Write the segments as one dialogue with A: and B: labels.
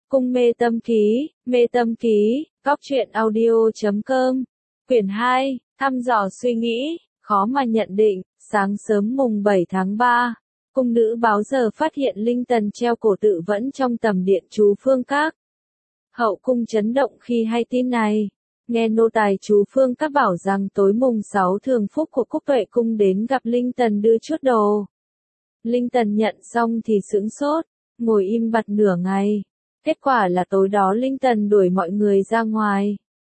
A: Cung mê tâm ký, góc truyện audio.com, quyển 2, thăm dò suy nghĩ, khó mà nhận định, sáng sớm mùng 7 tháng 3, cung nữ báo giờ phát hiện Linh Tần treo cổ tự vẫn trong tầm điện chú Phương Các. Hậu cung chấn động khi hay tin này, nghe nô tài chú Phương Các bảo rằng tối mùng 6 thường phúc của Cúc Tuệ cung đến gặp Linh Tần đưa chút đồ. Linh Tần nhận xong thì sững sốt, ngồi im bặt nửa ngày. Kết quả là tối đó Linh Tần đuổi mọi người ra ngoài.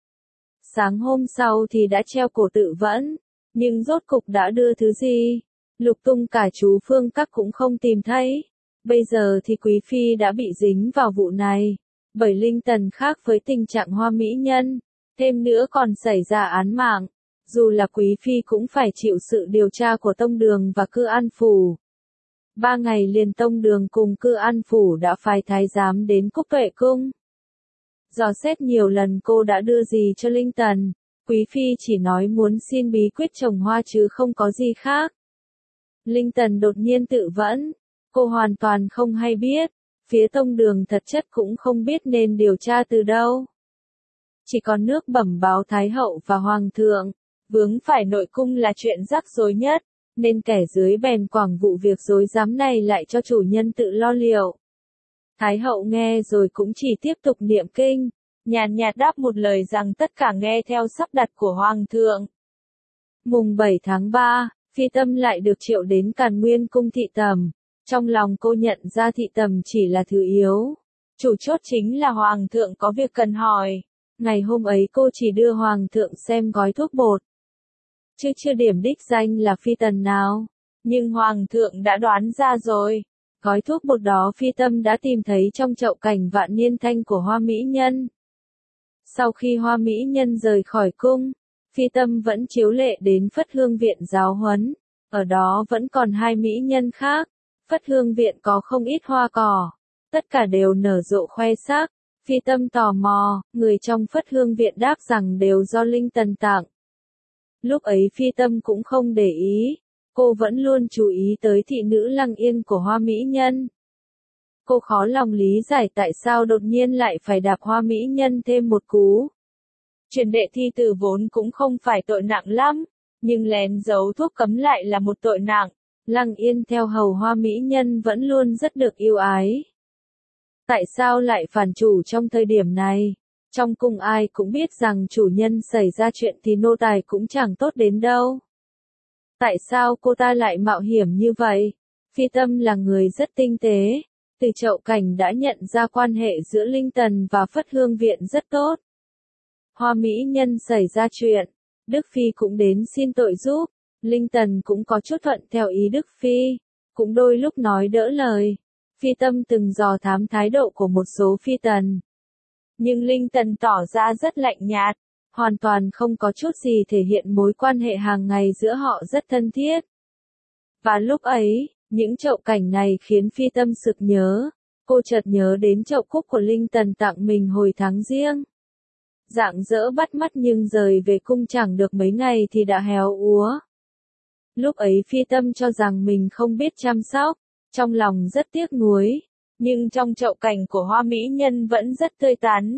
A: Sáng hôm sau thì đã treo cổ tự vẫn, nhưng rốt cục đã đưa thứ gì? Lục tung cả chú Phương Các cũng không tìm thấy. Bây giờ thì Quý Phi đã bị dính vào vụ này, bởi Linh Tần khác với tình trạng hoa mỹ nhân, thêm nữa còn xảy ra án mạng. Dù là Quý Phi cũng phải chịu sự điều tra của Tông Đường và Cư An Phủ. 3 ngày liền Tông Đường cùng Cư An Phủ đã phái thái giám đến Cúc Tuệ cung. Dò xét nhiều lần cô đã đưa gì cho Linh Tần, Quý Phi chỉ nói muốn xin bí quyết trồng hoa chứ không có gì khác. Linh Tần đột nhiên tự vẫn, cô hoàn toàn không hay biết, phía Tông Đường thật chất cũng không biết nên điều tra từ đâu. Chỉ còn nước bẩm báo Thái Hậu và Hoàng thượng, vướng phải nội cung là chuyện rắc rối nhất, nên kẻ dưới bèn quảng vụ việc rối rắm này lại cho chủ nhân tự lo liệu. Thái Hậu nghe rồi cũng chỉ tiếp tục niệm kinh, nhàn nhạt đáp một lời rằng tất cả nghe theo sắp đặt của Hoàng thượng. Mùng 7 tháng 3, Phi Tâm lại được triệu đến Càn Nguyên cung thị tầm. Trong lòng cô nhận ra thị tầm chỉ là thứ yếu. Chủ chốt chính là Hoàng thượng có việc cần hỏi. Ngày hôm ấy cô chỉ đưa Hoàng thượng xem gói thuốc bột, chứ chưa điểm đích danh là phi tần nào. Nhưng Hoàng thượng đã đoán ra rồi. Gói thuốc bột đó Phi Tâm đã tìm thấy trong chậu cảnh vạn niên thanh của Hoa Mỹ Nhân. Sau khi Hoa Mỹ Nhân rời khỏi cung, Phi Tâm vẫn chiếu lệ đến Phất Hương Viện giáo huấn. Ở đó vẫn còn 2 mỹ nhân khác. Phất Hương Viện có không ít hoa cỏ, tất cả đều nở rộ khoe sắc. Phi Tâm tò mò, người trong Phất Hương Viện đáp rằng đều do Linh Tần tặng. Lúc ấy Phi Tâm cũng không để ý, cô vẫn luôn chú ý tới thị nữ Lăng Yên của Hoa Mỹ Nhân. Cô khó lòng lý giải tại sao đột nhiên lại phải đạp Hoa Mỹ Nhân thêm một cú. Truyền đệ thi tử vốn cũng không phải tội nặng lắm, nhưng lén giấu thuốc cấm lại là một tội nặng. Lăng Yên theo hầu Hoa Mỹ Nhân vẫn luôn rất được yêu ái. Tại sao lại phản chủ trong thời điểm này? Trong cung ai cũng biết rằng chủ nhân xảy ra chuyện thì nô tài cũng chẳng tốt đến đâu. Tại sao cô ta lại mạo hiểm như vậy? Phi Tâm là người rất tinh tế, từ chậu cảnh đã nhận ra quan hệ giữa Linh Tần và Phất Hương Viện rất tốt. Hoa Mỹ Nhân xảy ra chuyện, Đức Phi cũng đến xin tội giúp, Linh Tần cũng có chút thuận theo ý Đức Phi, cũng đôi lúc nói đỡ lời. Phi Tâm từng dò thám thái độ của một số phi tần. Nhưng Linh Tần tỏ ra rất lạnh nhạt, hoàn toàn không có chút gì thể hiện mối quan hệ hàng ngày giữa họ rất thân thiết. Và lúc ấy, những chậu cảnh này khiến Phi Tâm sực nhớ, cô chợt nhớ đến chậu cúc của Linh Tần tặng mình hồi tháng Giêng. Rạng rỡ bắt mắt nhưng rời về cung chẳng được mấy ngày thì đã héo úa. Lúc ấy Phi Tâm cho rằng mình không biết chăm sóc, trong lòng rất tiếc nuối, nhưng trong chậu cảnh của Hoa Mỹ Nhân vẫn rất tươi tắn.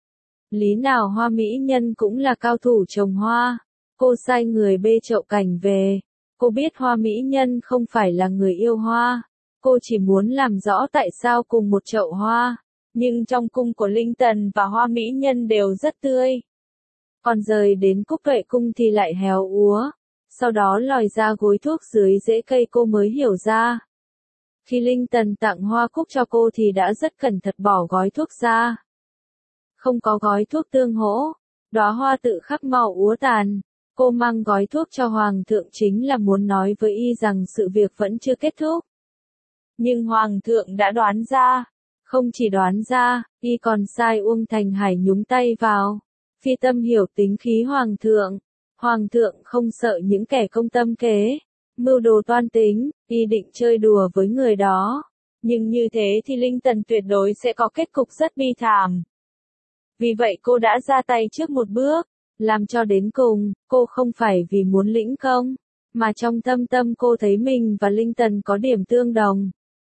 A: Lý nào Hoa Mỹ Nhân cũng là cao thủ trồng hoa, cô sai người bê chậu cảnh về, cô biết Hoa Mỹ Nhân không phải là người yêu hoa, cô chỉ muốn làm rõ tại sao cùng một chậu hoa, nhưng trong cung của Linh Tần và Hoa Mỹ Nhân đều rất tươi. Còn rời đến Cúc Tuệ cung thì lại héo úa, sau đó lòi ra gối thuốc dưới rễ cây cô mới hiểu ra. Khi Linh Tần tặng hoa cúc cho cô thì đã rất cẩn thận bỏ gói thuốc ra. Không có gói thuốc tương hỗ, đóa hoa tự khắc màu úa tàn. Cô mang gói thuốc cho Hoàng thượng chính là muốn nói với y rằng sự việc vẫn chưa kết thúc. Nhưng Hoàng thượng đã đoán ra. Không chỉ đoán ra, y còn sai Uông Thành Hải nhúng tay vào. Phi Tâm hiểu tính khí Hoàng thượng. Hoàng thượng không sợ những kẻ công tâm kế, mưu đồ toan tính, y định chơi đùa với người đó. Nhưng như thế thì Linh Tần tuyệt đối sẽ có kết cục rất bi thảm. Vì vậy cô đã ra tay trước một bước, làm cho đến cùng, cô không phải vì muốn lĩnh công, mà trong thâm tâm cô thấy mình và Linh Tần có điểm tương đồng.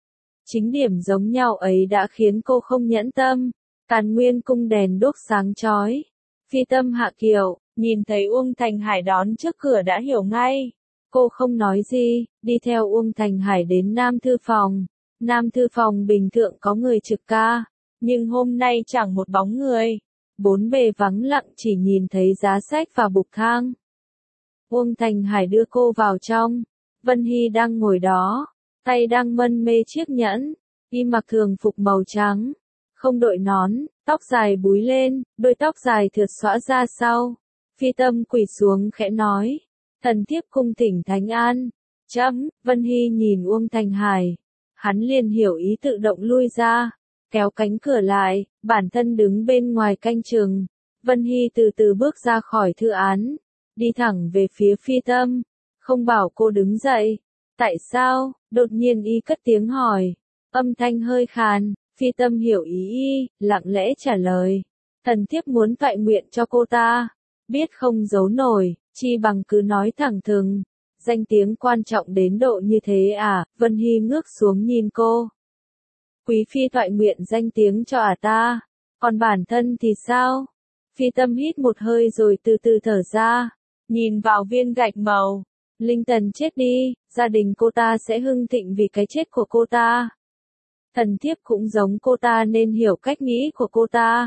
A: Chính điểm giống nhau ấy đã khiến cô không nhẫn tâm. Càn Nguyên cung đèn đuốc sáng chói. Phi Tâm hạ kiệu, nhìn thấy Uông Thành Hải đón trước cửa đã hiểu ngay. Cô không nói gì, đi theo Uông Thành Hải đến Nam Thư Phòng. Nam Thư Phòng bình thường có người trực ca, nhưng hôm nay chẳng một bóng người. Bốn bề vắng lặng, chỉ nhìn thấy giá sách và bục thang. Uông Thành Hải đưa cô vào trong. Vân Hy đang ngồi đó, tay đang mân mê chiếc nhẫn. Y mặc thường phục màu trắng, không đội nón, tóc dài búi lên, đôi tóc dài thượt xõa ra sau. Phi Tâm quỳ xuống khẽ nói, thần thiếp cung thỉnh Thánh An. Chấm. Vân Hy nhìn Uông Thành Hải, hắn liền hiểu ý, tự động lui ra, kéo cánh cửa lại, bản thân đứng bên ngoài canh chừng. Vân Hy từ từ bước ra khỏi thư án, đi thẳng về phía Phi Tâm, không bảo cô đứng dậy. Tại sao? Đột nhiên y cất tiếng hỏi, âm thanh hơi khàn. Phi Tâm hiểu ý y, lặng lẽ trả lời, thần thiếp muốn toại nguyện cho cô ta, biết không giấu nổi, chi bằng cứ nói thẳng thừng. Danh tiếng quan trọng đến độ như thế à? Vân Hy ngước xuống nhìn cô. Quý phi toại nguyện danh tiếng cho ta, còn bản thân thì sao? Phi Tâm hít một hơi rồi từ từ thở ra, nhìn vào viên gạch màu. Linh Tần chết đi, gia đình cô ta sẽ hưng thịnh vì cái chết của cô ta. Thần thiếp cũng giống cô ta nên hiểu cách nghĩ của cô ta.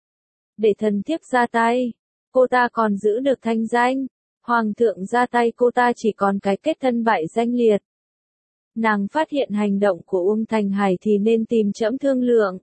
A: Để thần thiếp ra tay, cô ta còn giữ được thanh danh. Hoàng thượng ra tay, cô ta chỉ còn cái kết thân bại danh liệt. Nàng phát hiện hành động của Uông Thành Hải thì nên tìm trẫm thương lượng.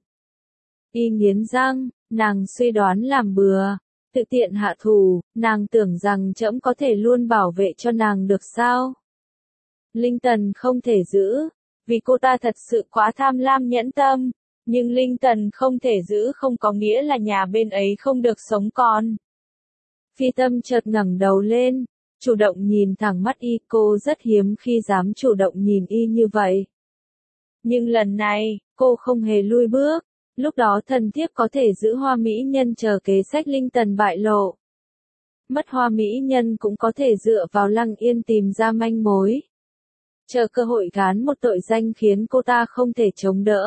A: Y nghiến răng, nàng suy đoán làm bừa, tự tiện hạ thủ. Nàng tưởng rằng trẫm có thể luôn bảo vệ cho nàng được sao? Linh Tần không thể giữ, vì cô ta thật sự quá tham lam nhẫn tâm. Nhưng Linh Tần không thể giữ không có nghĩa là nhà bên ấy không được sống còn. Phi Tâm chợt ngẩng đầu lên, chủ động nhìn thẳng mắt y. Cô rất hiếm khi dám chủ động nhìn y như vậy. Nhưng lần này, cô không hề lui bước. Lúc đó thần thiếp có thể giữ Hoa Mỹ Nhân chờ kế sách Linh Tần bại lộ. Mất Hoa Mỹ Nhân cũng có thể dựa vào Lăng Yên tìm ra manh mối. Chờ cơ hội gán một tội danh khiến cô ta không thể chống đỡ.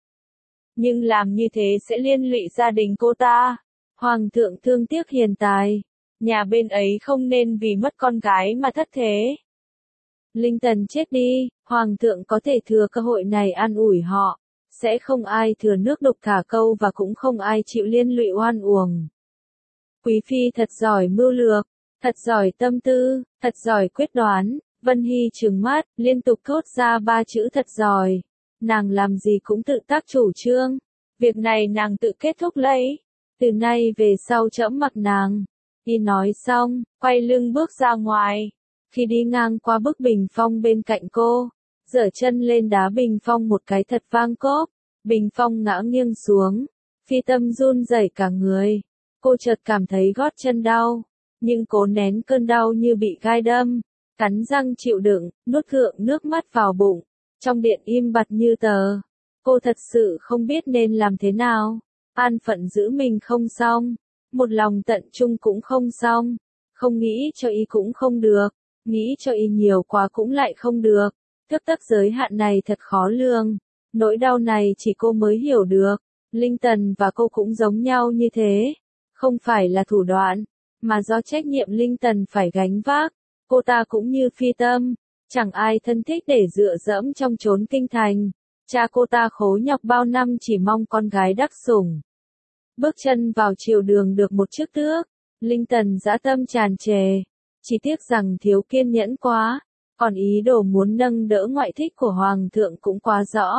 A: Nhưng làm như thế sẽ liên lụy gia đình cô ta. Hoàng thượng thương tiếc hiền tài. Nhà bên ấy không nên vì mất con gái mà thất thế. Linh Tần chết đi, Hoàng thượng có thể thừa cơ hội này an ủi họ. Sẽ không ai thừa nước đục thả câu và cũng không ai chịu liên lụy oan uổng. Quý phi thật giỏi mưu lược, thật giỏi tâm tư, thật giỏi quyết đoán. Vân Hy trừng mắt, liên tục thốt ra ba chữ thật giỏi. Nàng làm gì cũng tự tác chủ trương. Việc này nàng tự kết thúc lấy. Từ nay về sau trẫm mặc nàng. Y nói xong, quay lưng bước ra ngoài. Khi đi ngang qua bức bình phong bên cạnh cô, giở chân lên đá bình phong một cái thật vang cốp. Bình phong ngã nghiêng xuống. Phi Tâm run rẩy cả người. Cô chợt cảm thấy gót chân đau, nhưng cố nén cơn đau như bị gai đâm. Cắn răng chịu đựng, nuốt gượng nước mắt vào bụng. Trong điện im bặt như tờ. Cô thật sự không biết nên làm thế nào. An phận giữ mình không xong. Một lòng tận trung cũng không xong. Không nghĩ cho y cũng không được. Nghĩ cho y nhiều quá cũng lại không được. Tước tắc giới hạn này thật khó lường. Nỗi đau này chỉ cô mới hiểu được. Linh Tần và cô cũng giống nhau như thế. Không phải là thủ đoạn, mà do trách nhiệm Linh Tần phải gánh vác. Cô ta cũng như Phi Tâm, chẳng ai thân thích để dựa dẫm trong chốn kinh thành. Cha cô ta khổ nhọc bao năm chỉ mong con gái đắc sủng. Bước chân vào triều đường được một chiếc tước, Linh Tần dã tâm tràn trề. Chỉ tiếc rằng thiếu kiên nhẫn quá, còn ý đồ muốn nâng đỡ ngoại thích của Hoàng thượng cũng quá rõ.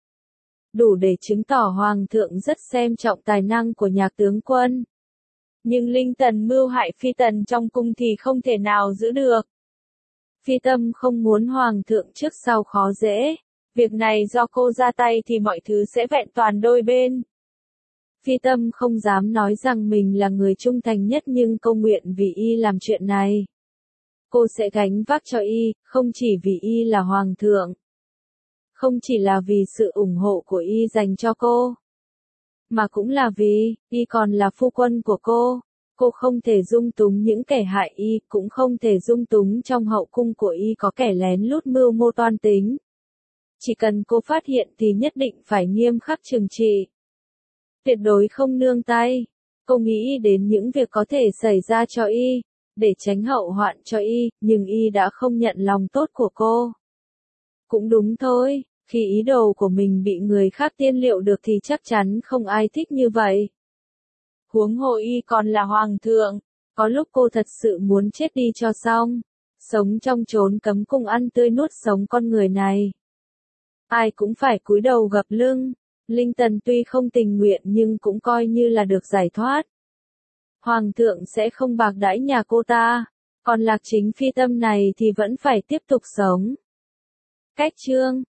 A: Đủ để chứng tỏ Hoàng thượng rất xem trọng tài năng của nhạc tướng quân. Nhưng Linh Tần mưu hại Phi Tần trong cung thì không thể nào giữ được. Phi Tâm không muốn Hoàng thượng trước sau khó dễ. Việc này do cô ra tay thì mọi thứ sẽ vẹn toàn đôi bên. Phi Tâm không dám nói rằng mình là người trung thành nhất nhưng cô nguyện vì y làm chuyện này. Cô sẽ gánh vác cho y, không chỉ vì y là Hoàng thượng. Không chỉ là vì sự ủng hộ của y dành cho cô. Mà cũng là vì, y còn là phu quân của cô. Cô không thể dung túng những kẻ hại y, cũng không thể dung túng trong hậu cung của y có kẻ lén lút mưu mô toan tính. Chỉ cần cô phát hiện thì nhất định phải nghiêm khắc trừng trị. Tuyệt đối không nương tay. Cô nghĩ đến những việc có thể xảy ra cho y, để tránh hậu hoạn cho y, nhưng y đã không nhận lòng tốt của cô. Cũng đúng thôi, khi ý đồ của mình bị người khác tiên liệu được thì chắc chắn không ai thích như vậy. Huống hồ y còn là hoàng thượng, có lúc cô thật sự muốn chết đi cho xong, sống trong chốn cấm cung ăn tươi nuốt sống con người này. Ai cũng phải cúi đầu gập lưng, Linh Tần tuy không tình nguyện nhưng cũng coi như là được giải thoát. Hoàng thượng sẽ không bạc đãi nhà cô ta, còn Lạc Chính Phi Tâm này thì vẫn phải tiếp tục sống. Cách chương